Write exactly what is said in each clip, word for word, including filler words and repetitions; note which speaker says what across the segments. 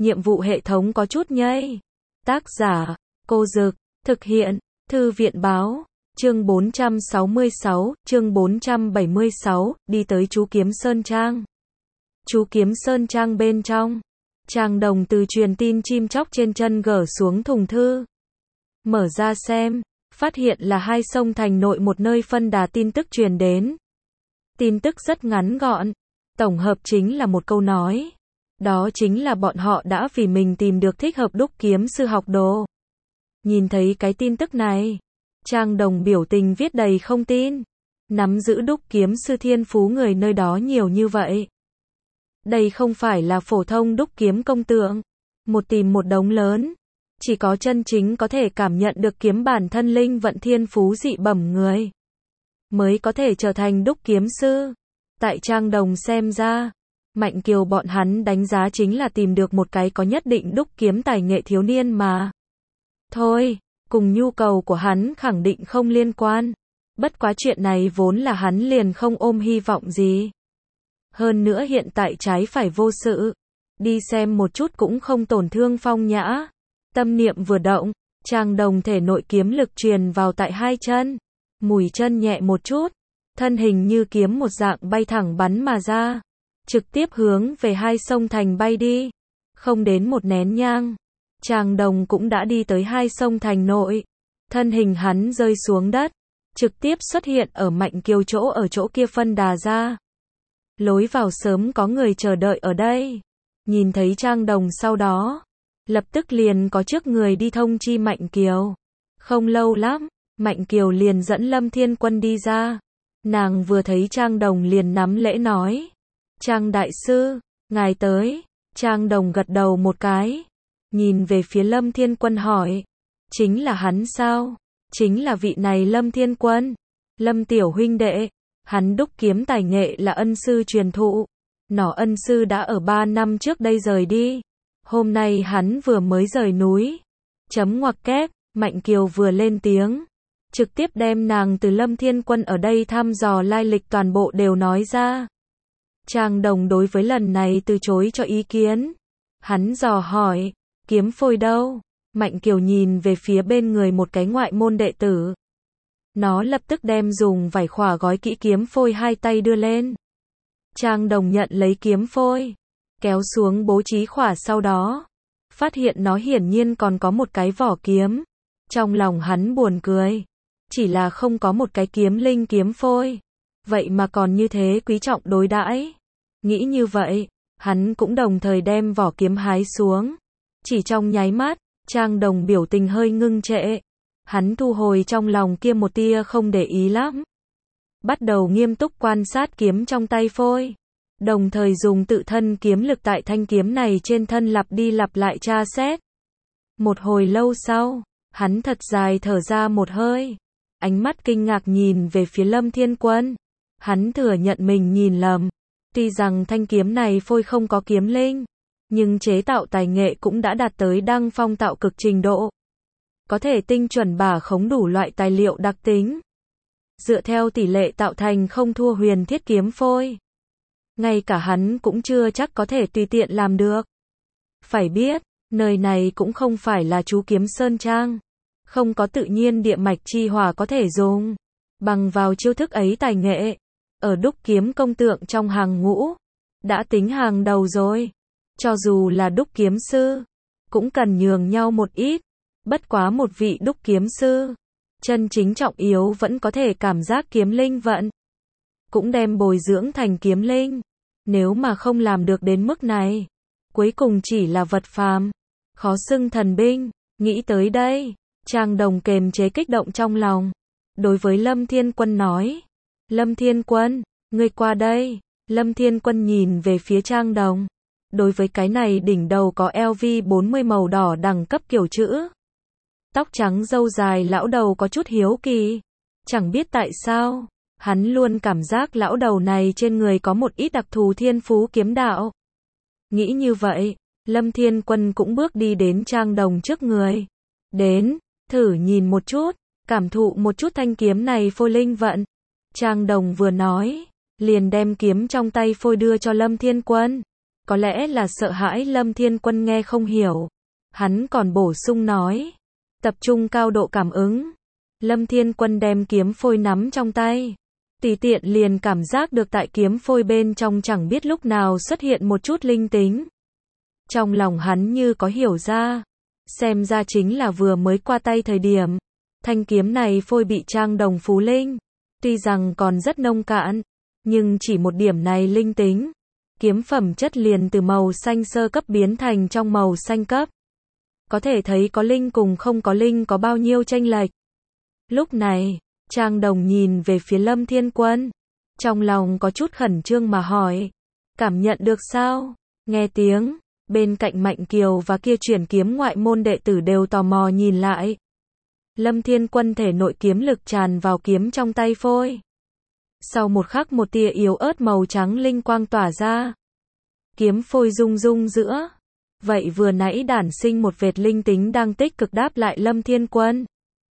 Speaker 1: nhiệm vụ hệ thống có chút nhây. Tác giả, Cô Dực, thực hiện, Thư viện Báo, chương bốn trăm sáu mươi sáu, chương bốn trăm bảy mươi sáu, đi tới chú Kiếm Sơn Trang. Chú Kiếm Sơn Trang bên trong, Trang Đồng từ truyền tin chim chóc trên chân gỡ xuống thùng thư. Mở ra xem, phát hiện là hai sông thành nội một nơi phân đà tin tức truyền đến. Tin tức rất ngắn gọn, tổng hợp chính là một câu nói. Đó chính là bọn họ đã vì mình tìm được thích hợp đúc kiếm sư học đồ. Nhìn thấy cái tin tức này, Trang Đồng biểu tình viết đầy không tin. Nắm giữ đúc kiếm sư thiên phú người nơi đó nhiều như vậy. Đây không phải là phổ thông đúc kiếm công tượng. Một tìm một đống lớn. Chỉ có chân chính có thể cảm nhận được kiếm bản thân linh vận thiên phú dị bẩm người mới có thể trở thành đúc kiếm sư. Tại Trang Đồng xem ra, Mạnh Kiều bọn hắn đánh giá chính là tìm được một cái có nhất định đúc kiếm tài nghệ thiếu niên mà. Thôi, cùng nhu cầu của hắn khẳng định không liên quan. Bất quá chuyện này vốn là hắn liền không ôm hy vọng gì. Hơn nữa hiện tại trái phải vô sự. Đi xem một chút cũng không tổn thương phong nhã. Tâm niệm vừa động, Trang Đồng thể nội kiếm lực truyền vào tại hai chân. Mùi chân nhẹ một chút. Thân hình như kiếm một dạng bay thẳng bắn mà ra. Trực tiếp hướng về hai sông thành bay đi. Không đến một nén nhang, Trang Đồng cũng đã đi tới hai sông thành nội. Thân hình hắn rơi xuống đất, trực tiếp xuất hiện ở Mạnh Kiều chỗ ở chỗ kia phân đà ra. Lối vào sớm có người chờ đợi ở đây. Nhìn thấy Trang Đồng sau đó, lập tức liền có trước người đi thông chi Mạnh Kiều. Không lâu lắm, Mạnh Kiều liền dẫn Lâm Thiên Quân đi ra. Nàng vừa thấy Trang Đồng liền nắm lễ nói. Trang đại sư, ngài tới. Trang Đồng gật đầu một cái. Nhìn về phía Lâm Thiên Quân hỏi. Chính là hắn sao? Chính là vị này Lâm Thiên Quân. Lâm tiểu huynh đệ. Hắn đúc kiếm tài nghệ là ân sư truyền thụ. Nỏ ân sư đã ở ba năm trước đây rời đi. Hôm nay hắn vừa mới rời núi. Chấm ngoặc kép, Mạnh Kiều vừa lên tiếng. Trực tiếp đem nàng từ Lâm Thiên Quân ở đây thăm dò lai lịch toàn bộ đều nói ra. Trang Đồng đối với lần này từ chối cho ý kiến. Hắn dò hỏi, kiếm phôi đâu? Mạnh Kiều nhìn về phía bên người một cái ngoại môn đệ tử. Nó lập tức đem dùng vải khỏa gói kỹ kiếm phôi hai tay đưa lên. Trang Đồng nhận lấy kiếm phôi, kéo xuống bố trí khỏa sau đó. Phát hiện nó hiển nhiên còn có một cái vỏ kiếm. Trong lòng hắn buồn cười. Chỉ là không có một cái kiếm linh kiếm phôi. Vậy mà còn như thế quý trọng đối đãi. Nghĩ như vậy, hắn cũng đồng thời đem vỏ kiếm hái xuống. Chỉ trong nháy mắt, Trang Đồng biểu tình hơi ngưng trệ. Hắn thu hồi trong lòng kia một tia không để ý lắm. Bắt đầu nghiêm túc quan sát kiếm trong tay phôi. Đồng thời dùng tự thân kiếm lực tại thanh kiếm này trên thân lặp đi lặp lại tra xét. Một hồi lâu sau, hắn thật dài thở ra một hơi. Ánh mắt kinh ngạc nhìn về phía Lâm Thiên Quân. Hắn thừa nhận mình nhìn lầm. Tuy rằng thanh kiếm này phôi không có kiếm linh, nhưng chế tạo tài nghệ cũng đã đạt tới đăng phong tạo cực trình độ. Có thể tinh chuẩn bả khống đủ loại tài liệu đặc tính. Dựa theo tỷ lệ tạo thành không thua huyền thiết kiếm phôi. Ngay cả hắn cũng chưa chắc có thể tùy tiện làm được. Phải biết, nơi này cũng không phải là chú Kiếm Sơn Trang. Không có tự nhiên địa mạch chi hỏa có thể dùng. Bằng vào chiêu thức ấy tài nghệ. Ở đúc kiếm công tượng trong hàng ngũ. Đã tính hàng đầu rồi. Cho dù là đúc kiếm sư. Cũng cần nhường nhau một ít. Bất quá một vị đúc kiếm sư. Chân chính trọng yếu vẫn có thể cảm giác kiếm linh vận. Cũng đem bồi dưỡng thành kiếm linh. Nếu mà không làm được đến mức này. Cuối cùng chỉ là vật phàm. Khó xưng thần binh. Nghĩ tới đây. Trang Đồng kềm chế kích động trong lòng. Đối với Lâm Thiên Quân nói. Lâm Thiên Quân, ngươi qua đây. Lâm Thiên Quân nhìn về phía Trang Đồng. Đối với cái này đỉnh đầu có L V bốn mươi màu đỏ đẳng cấp kiểu chữ. Tóc trắng râu dài lão đầu có chút hiếu kỳ. Chẳng biết tại sao, hắn luôn cảm giác lão đầu này trên người có một ít đặc thù thiên phú kiếm đạo. Nghĩ như vậy, Lâm Thiên Quân cũng bước đi đến Trang Đồng trước người. Đến, thử nhìn một chút, cảm thụ một chút thanh kiếm này phôi linh vận. Trang Đồng vừa nói, liền đem kiếm trong tay phôi đưa cho Lâm Thiên Quân. Có lẽ là sợ hãi Lâm Thiên Quân nghe không hiểu. Hắn còn bổ sung nói. Tập trung cao độ cảm ứng. Lâm Thiên Quân đem kiếm phôi nắm trong tay. Tùy tiện liền cảm giác được tại kiếm phôi bên trong chẳng biết lúc nào xuất hiện một chút linh tính. Trong lòng hắn như có hiểu ra. Xem ra chính là vừa mới qua tay thời điểm. Thanh kiếm này phôi bị Trang Đồng phú linh. Tuy rằng còn rất nông cạn, nhưng chỉ một điểm này linh tính. Kiếm phẩm chất liền từ màu xanh sơ cấp biến thành trong màu xanh cấp. Có thể thấy có linh cùng không có linh có bao nhiêu chênh lệch. Lúc này, Trang Đồng nhìn về phía Lâm Thiên Quân. Trong lòng có chút khẩn trương mà hỏi. Cảm nhận được sao? Nghe tiếng, bên cạnh Mạnh Kiều và kia chuyển kiếm ngoại môn đệ tử đều tò mò nhìn lại. Lâm Thiên Quân thể nội kiếm lực tràn vào kiếm trong tay phôi. Sau một khắc một tia yếu ớt màu trắng linh quang tỏa ra. Kiếm phôi rung rung giữa. Vậy vừa nãy đản sinh một vệt linh tính đang tích cực đáp lại Lâm Thiên Quân.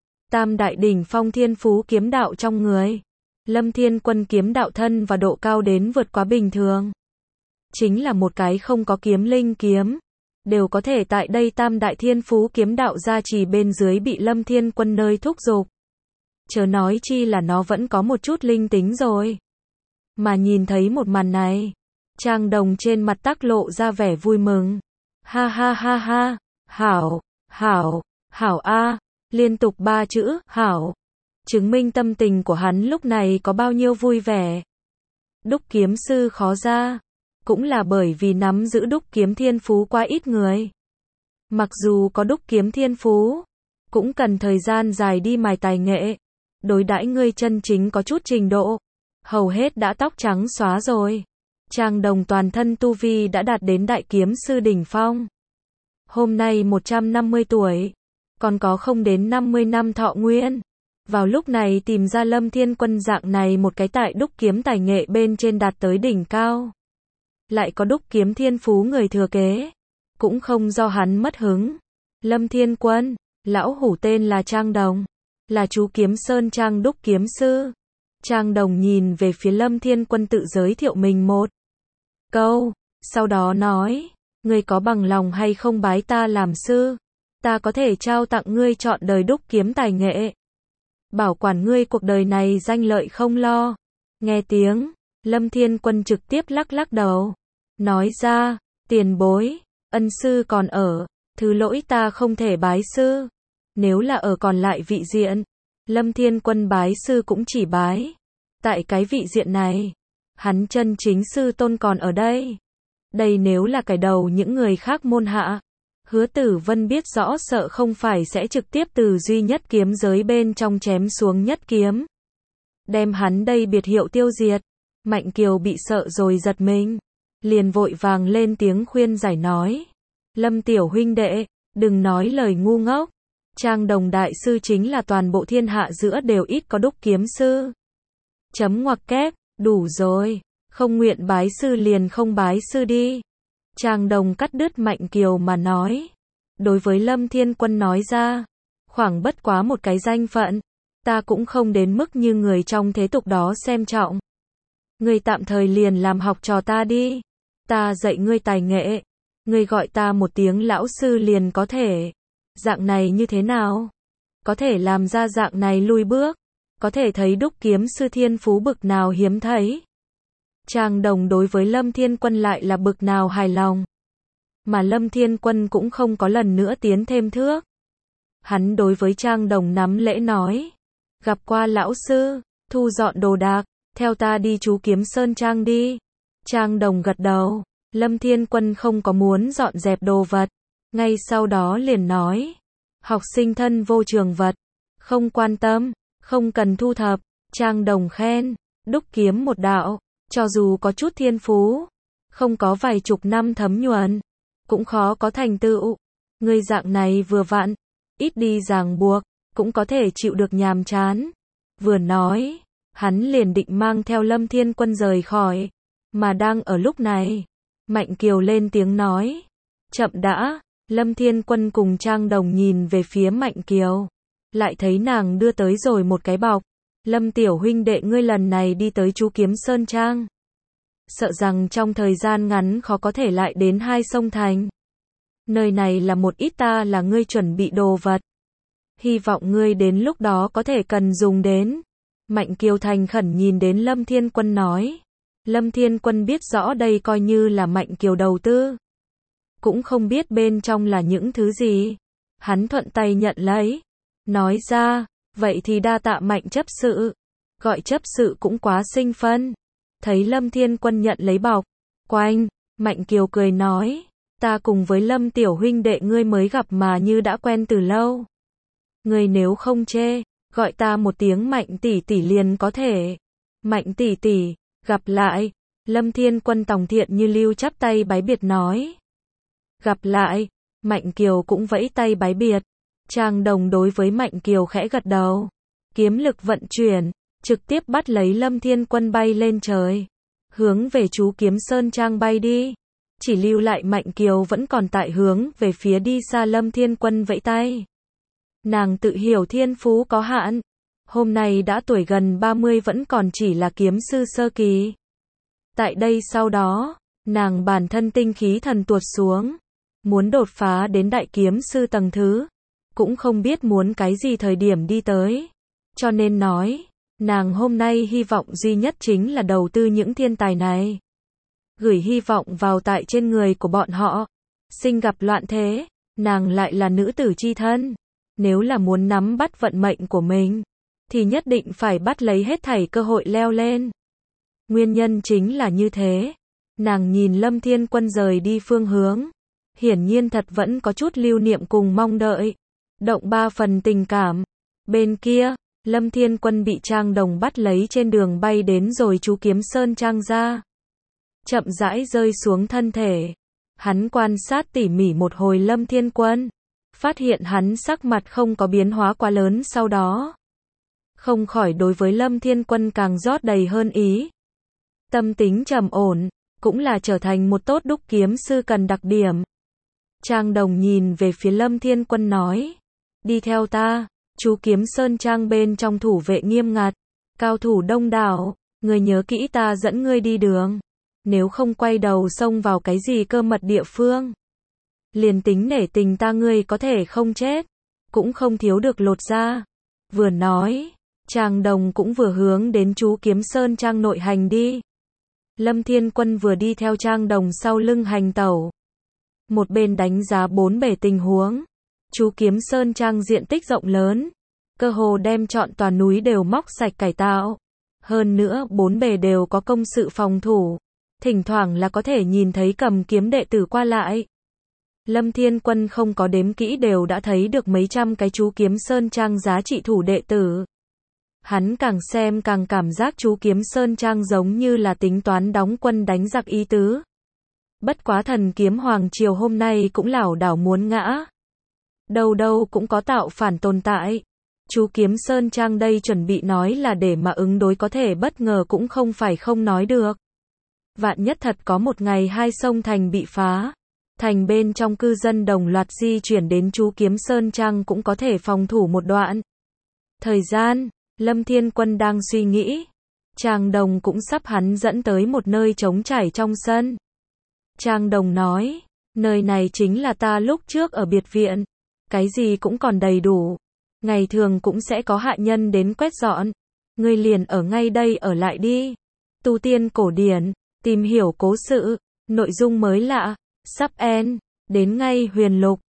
Speaker 1: Tam đại đỉnh phong thiên phú kiếm đạo trong người. Lâm Thiên Quân kiếm đạo thân và độ cao đến vượt quá bình thường. Chính là một cái không có kiếm linh kiếm. Đều có thể tại đây tam đại thiên phú kiếm đạo gia trì bên dưới bị Lâm Thiên Quân nơi thúc giục. Chớ nói chi là nó vẫn có một chút linh tính rồi. Mà nhìn thấy một màn này, Trang Đồng trên mặt tác lộ ra vẻ vui mừng. Ha ha ha ha, hảo, hảo, hảo a, liên tục ba chữ, hảo. Chứng minh tâm tình của hắn lúc này có bao nhiêu vui vẻ. Đúc kiếm sư khó ra. Cũng là bởi vì nắm giữ đúc kiếm thiên phú quá ít người. Mặc dù có đúc kiếm thiên phú, cũng cần thời gian dài đi mài tài nghệ. Đối đãi ngươi chân chính có chút trình độ, hầu hết đã tóc trắng xóa rồi. Trang Đồng toàn thân tu vi đã đạt đến đại kiếm sư đỉnh phong. Hôm nay một trăm năm mươi tuổi, còn có không đến năm mươi năm thọ nguyên. Vào lúc này tìm ra Lâm Thiên Quân dạng này một cái tại đúc kiếm tài nghệ bên trên đạt tới đỉnh cao. Lại có đúc kiếm thiên phú người thừa kế. Cũng không do hắn mất hứng. Lâm Thiên Quân, lão hủ tên là Trang Đồng. Là chú Kiếm Sơn Trang đúc kiếm sư. Trang Đồng nhìn về phía Lâm Thiên Quân tự giới thiệu mình một câu. Sau đó nói, ngươi có bằng lòng hay không bái ta làm sư? Ta có thể trao tặng ngươi trọn đời đúc kiếm tài nghệ. Bảo quản ngươi cuộc đời này danh lợi không lo. Nghe tiếng, Lâm Thiên Quân trực tiếp lắc lắc đầu. Nói ra, tiền bối, ân sư còn ở, thứ lỗi ta không thể bái sư. Nếu là ở còn lại vị diện, Lâm Thiên Quân bái sư cũng chỉ bái. Tại cái vị diện này, hắn chân chính sư tôn còn ở đây. Đây nếu là cái đầu những người khác môn hạ. Hứa Tử Vân biết rõ sợ không phải sẽ trực tiếp từ duy nhất kiếm giới bên trong chém xuống nhất kiếm. Đem hắn đây biệt hiệu tiêu diệt. Mạnh Kiều bị sợ rồi giật mình. Liền vội vàng lên tiếng khuyên giải nói. Lâm tiểu huynh đệ, đừng nói lời ngu ngốc. Trang Đồng đại sư chính là toàn bộ thiên hạ giữa đều ít có đúc kiếm sư. Chấm ngoặc kép, đủ rồi. Không nguyện bái sư liền không bái sư đi. Trang Đồng cắt đứt Mạnh Kiều mà nói. Đối với Lâm Thiên Quân nói ra. Khoảng bất quá một cái danh phận. Ta cũng không đến mức như người trong thế tục đó xem trọng. Ngươi tạm thời liền làm học trò ta đi. Ta dạy ngươi tài nghệ. Ngươi gọi ta một tiếng lão sư liền có thể. Dạng này như thế nào? Có thể làm ra dạng này lui bước. Có thể thấy đúc kiếm sư thiên phú bực nào hiếm thấy. Trang Đồng đối với Lâm Thiên Quân lại là bực nào hài lòng. Mà Lâm Thiên Quân cũng không có lần nữa tiến thêm thước. Hắn đối với Trang Đồng nắm lễ nói. Gặp qua lão sư, thu dọn đồ đạc, theo ta đi chú Kiếm Sơn Trang đi. Trang Đồng gật đầu. Lâm Thiên Quân không có muốn dọn dẹp đồ vật. Ngay sau đó liền nói. Học sinh thân vô trường vật. Không quan tâm, không cần thu thập. Trang Đồng khen. Đúc kiếm một đạo. Cho dù có chút thiên phú. Không có vài chục năm thấm nhuần. Cũng khó có thành tựu. Người dạng này vừa vặn. Ít đi ràng buộc. Cũng có thể chịu được nhàm chán. Vừa nói. Hắn liền định mang theo Lâm Thiên Quân rời khỏi. Mà đang ở lúc này. Mạnh Kiều lên tiếng nói. Chậm đã. Lâm Thiên Quân cùng Trang Đồng nhìn về phía Mạnh Kiều. Lại thấy nàng đưa tới rồi một cái bọc. Lâm tiểu huynh đệ ngươi lần này đi tới chú Kiếm Sơn Trang. sợ rằng trong thời gian ngắn khó có thể lại đến hai sông thành. Nơi này là một ít ta là ngươi chuẩn bị đồ vật. Hy vọng ngươi đến lúc đó có thể cần dùng đến. Mạnh Kiều thành khẩn nhìn đến Lâm Thiên Quân nói. Lâm Thiên Quân biết rõ đây coi như là Mạnh Kiều đầu tư. Cũng không biết bên trong là những thứ gì. Hắn thuận tay nhận lấy. Nói ra, vậy thì đa tạ Mạnh chấp sự. Gọi chấp sự cũng quá sinh phân. Thấy Lâm Thiên Quân nhận lấy bọc. Quanh, Mạnh Kiều cười nói. Ta cùng với Lâm tiểu huynh đệ ngươi mới gặp mà như đã quen từ lâu. Ngươi nếu không chê, gọi ta một tiếng Mạnh tỷ tỷ liền có thể. Mạnh tỷ tỷ, gặp lại. Lâm Thiên Quân tòng thiện như lưu chắp tay bái biệt nói. Gặp lại. Mạnh Kiều cũng vẫy tay bái biệt. Trang Đồng đối với Mạnh Kiều khẽ gật đầu. Kiếm lực vận chuyển, trực tiếp bắt lấy Lâm Thiên Quân bay lên trời. Hướng về chú Kiếm Sơn Trang bay đi. Chỉ lưu lại Mạnh Kiều vẫn còn tại hướng về phía đi xa Lâm Thiên Quân vẫy tay. Nàng tự hiểu thiên phú có hạn. Hôm nay đã tuổi gần ba mươi vẫn còn chỉ là kiếm sư sơ kỳ. Tại đây sau đó, nàng bản thân tinh khí thần tuột xuống. Muốn đột phá đến đại kiếm sư tầng thứ. Cũng không biết muốn cái gì thời điểm đi tới. Cho nên nói, nàng hôm nay hy vọng duy nhất chính là đầu tư những thiên tài này. Gửi hy vọng vào tại trên người của bọn họ. Sinh gặp loạn thế, nàng lại là nữ tử chi thân. Nếu là muốn nắm bắt vận mệnh của mình, thì nhất định phải bắt lấy hết thảy cơ hội leo lên. Nguyên nhân chính là như thế. Nàng nhìn Lâm Thiên Quân rời đi phương hướng. Hiển nhiên thật vẫn có chút lưu niệm cùng mong đợi. Động ba phần tình cảm. Bên kia, Lâm Thiên Quân bị Trang Đồng bắt lấy trên đường bay đến rồi chú Kiếm Sơn Trang ra. Chậm rãi rơi xuống thân thể. Hắn quan sát tỉ mỉ một hồi Lâm Thiên Quân. Phát hiện hắn sắc mặt không có biến hóa quá lớn sau đó. Không khỏi đối với Lâm Thiên Quân càng rót đầy hơn ý. Tâm tính trầm ổn, cũng là trở thành một tốt đúc kiếm sư cần đặc điểm. Trang Đồng nhìn về phía Lâm Thiên Quân nói. Đi theo ta, chú Kiếm Sơn Trang bên trong thủ vệ nghiêm ngặt. Cao thủ đông đảo, ngươi nhớ kỹ ta dẫn ngươi đi đường. Nếu không quay đầu xông vào cái gì cơ mật địa phương. Liền tính nể tình ta ngươi có thể không chết. Cũng không thiếu được lột da. Vừa nói, Trang Đồng cũng vừa hướng đến chú Kiếm Sơn Trang nội hành đi. Lâm Thiên Quân vừa đi theo Trang Đồng sau lưng hành tẩu. Một bên đánh giá bốn bề tình huống. Chú Kiếm Sơn Trang diện tích rộng lớn. Cơ hồ đem trọn tòa núi đều móc sạch cải tạo. Hơn nữa bốn bề đều có công sự phòng thủ. Thỉnh thoảng là có thể nhìn thấy cầm kiếm đệ tử qua lại. Lâm Thiên Quân không có đếm kỹ đều đã thấy được mấy trăm cái chú Kiếm Sơn Trang giá trị thủ đệ tử. Hắn càng xem càng cảm giác chú Kiếm Sơn Trang giống như là tính toán đóng quân đánh giặc ý tứ. Bất quá thần kiếm Hoàng Triều hôm nay cũng lảo đảo muốn ngã. Đâu đâu cũng có tạo phản tồn tại. Chú Kiếm Sơn Trang đây chuẩn bị nói là để mà ứng đối có thể bất ngờ cũng không phải không nói được. Vạn nhất thật có một ngày hai sông thành bị phá. Thành bên trong cư dân đồng loạt di chuyển đến chú Kiếm Sơn Trang cũng có thể phòng thủ một đoạn. Thời gian, Lâm Thiên Quân đang suy nghĩ. Trang Đồng cũng sắp hắn dẫn tới một nơi trống trải trong sân. Trang Đồng nói, nơi này chính là ta lúc trước ở biệt viện. Cái gì cũng còn đầy đủ. Ngày thường cũng sẽ có hạ nhân đến quét dọn. Ngươi liền ở ngay đây ở lại đi. Tu tiên cổ điển, tìm hiểu cố sự, nội dung mới lạ, sắp end, đến ngay huyền lục.